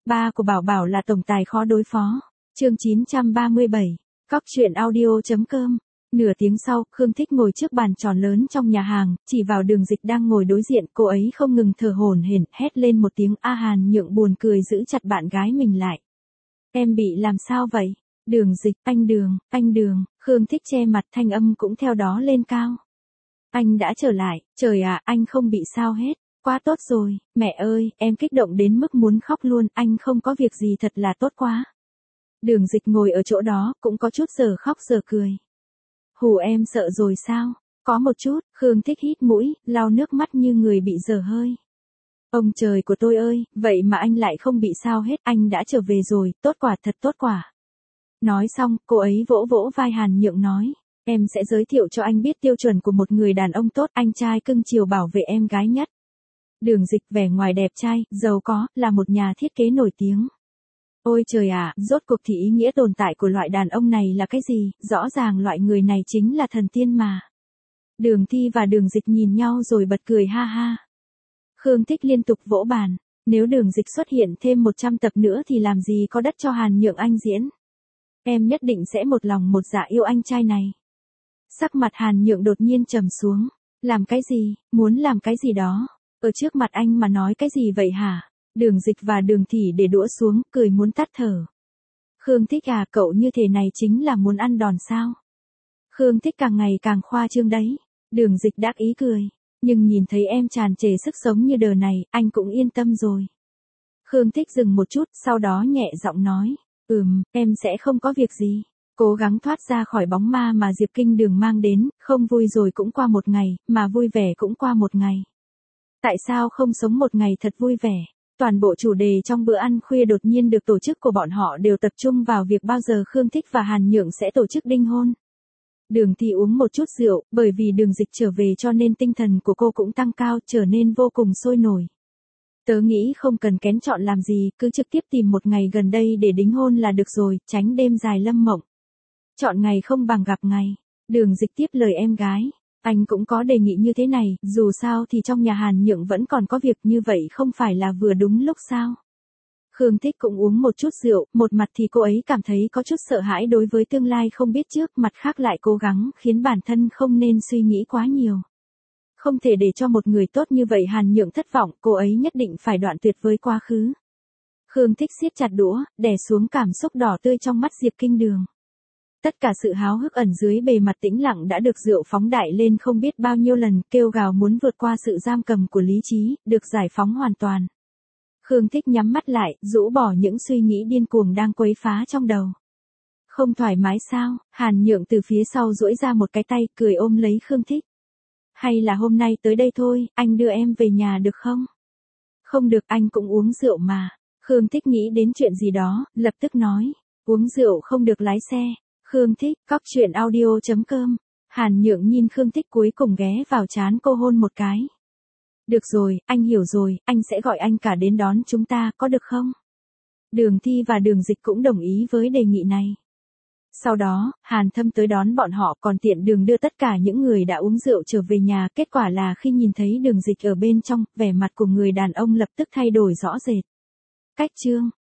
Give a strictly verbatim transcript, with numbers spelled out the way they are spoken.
Ba của Bảo Bảo là tổng tài khó đối phó. Chương chín trăm ba mươi bảy. Cóc truyện audio chấm com. Nửa tiếng sau, Khương Thích ngồi trước bàn tròn lớn trong nhà hàng, chỉ vào Đường Dịch đang ngồi đối diện, cô ấy không ngừng thở hổn hển, hét lên một tiếng. A Hàn Nhượng buồn cười giữ chặt bạn gái mình lại. Em bị làm sao vậy? Đường Dịch, anh Đường, anh Đường. Khương Thích che mặt, thanh âm cũng theo đó lên cao. Anh đã trở lại, trời ạ, anh không bị sao hết. Quá tốt rồi, mẹ ơi, em kích động đến mức muốn khóc luôn, anh không có việc gì thật là tốt quá. Đường Dịch ngồi ở chỗ đó, cũng có chút giờ khóc giờ cười. Hù em sợ rồi sao? Có một chút. Khương Thích hít mũi, lau nước mắt như người bị dở hơi. Ông trời của tôi ơi, vậy mà anh lại không bị sao hết, anh đã trở về rồi, tốt quả, thật tốt quả. Nói xong, cô ấy vỗ vỗ vai Hàn Nhượng nói, em sẽ giới thiệu cho anh biết tiêu chuẩn của một người đàn ông tốt, anh trai cưng chiều bảo vệ em gái nhất. Đường Dịch vẻ ngoài đẹp trai, giàu có, là một nhà thiết kế nổi tiếng. Ôi trời ạ, rốt cuộc thì ý nghĩa tồn tại của loại đàn ông này là cái gì? Rõ ràng loại người này chính là thần tiên mà. Đường Thi và Đường Dịch nhìn nhau rồi bật cười ha ha. Khương Thích liên tục vỗ bàn. Nếu Đường Dịch xuất hiện thêm một trăm tập nữa thì làm gì có đất cho Hàn Nhượng anh diễn. Em nhất định sẽ một lòng một dạ yêu anh trai này. Sắc mặt Hàn Nhượng đột nhiên trầm xuống. Làm cái gì? Muốn làm cái gì đó? Ở trước mặt anh mà nói cái gì vậy hả? Đường Dịch và Đường Thị để đũa xuống, cười muốn tắt thở. Khương Thích à, cậu như thế này chính là muốn ăn đòn sao? Khương Thích càng ngày càng khoa trương đấy. Đường Dịch đắc ý cười. Nhưng nhìn thấy em tràn trề sức sống như đờ này, anh cũng yên tâm rồi. Khương Thích dừng một chút, sau đó nhẹ giọng nói. Ừm, em sẽ không có việc gì. Cố gắng thoát ra khỏi bóng ma mà Diệp Kinh Đường mang đến, không vui rồi cũng qua một ngày, mà vui vẻ cũng qua một ngày. Tại sao không sống một ngày thật vui vẻ? Toàn bộ chủ đề trong bữa ăn khuya đột nhiên được tổ chức của bọn họ đều tập trung vào việc bao giờ Khương Thích và Hàn Nhượng sẽ tổ chức đính hôn. Đường Thị uống một chút rượu, bởi vì Đường Dịch trở về cho nên tinh thần của cô cũng tăng cao, trở nên vô cùng sôi nổi. Tớ nghĩ không cần kén chọn làm gì, cứ trực tiếp tìm một ngày gần đây để đính hôn là được rồi, tránh đêm dài lâm mộng. Chọn ngày không bằng gặp ngày. Đường Dịch tiếp lời em gái. Anh cũng có đề nghị như thế này, dù sao thì trong nhà Hàn Nhượng vẫn còn có việc, như vậy không phải là vừa đúng lúc sao? Khương Thích cũng uống một chút rượu, một mặt thì cô ấy cảm thấy có chút sợ hãi đối với tương lai không biết trước, mặt khác lại cố gắng khiến bản thân không nên suy nghĩ quá nhiều. Không thể để cho một người tốt như vậy Hàn Nhượng thất vọng, cô ấy nhất định phải đoạn tuyệt với quá khứ. Khương Thích siết chặt đũa, đè xuống cảm xúc đỏ tươi trong mắt Diệp Kinh Đường. Tất cả sự háo hức ẩn dưới bề mặt tĩnh lặng đã được rượu phóng đại lên không biết bao nhiêu lần, kêu gào muốn vượt qua sự giam cầm của lý trí, được giải phóng hoàn toàn. Khương Thích nhắm mắt lại, rũ bỏ những suy nghĩ điên cuồng đang quấy phá trong đầu. Không thoải mái sao? Hàn Nhượng từ phía sau duỗi ra một cái tay, cười ôm lấy Khương Thích. Hay là hôm nay tới đây thôi, anh đưa em về nhà được không? Không được, anh cũng uống rượu mà. Khương Thích nghĩ đến chuyện gì đó, lập tức nói. Uống rượu không được lái xe. Khương Thích, cóc truyện audio chấm com. Hàn Nhượng nhìn Khương Thích cuối cùng ghé vào trán cô hôn một cái. Được rồi, anh hiểu rồi, anh sẽ gọi anh cả đến đón chúng ta, có được không? Đường Thi và Đường Dịch cũng đồng ý với đề nghị này. Sau đó, Hàn Thâm tới đón bọn họ, còn tiện đường đưa tất cả những người đã uống rượu trở về nhà. Kết quả là khi nhìn thấy Đường Dịch ở bên trong, vẻ mặt của người đàn ông lập tức thay đổi rõ rệt. Cách chương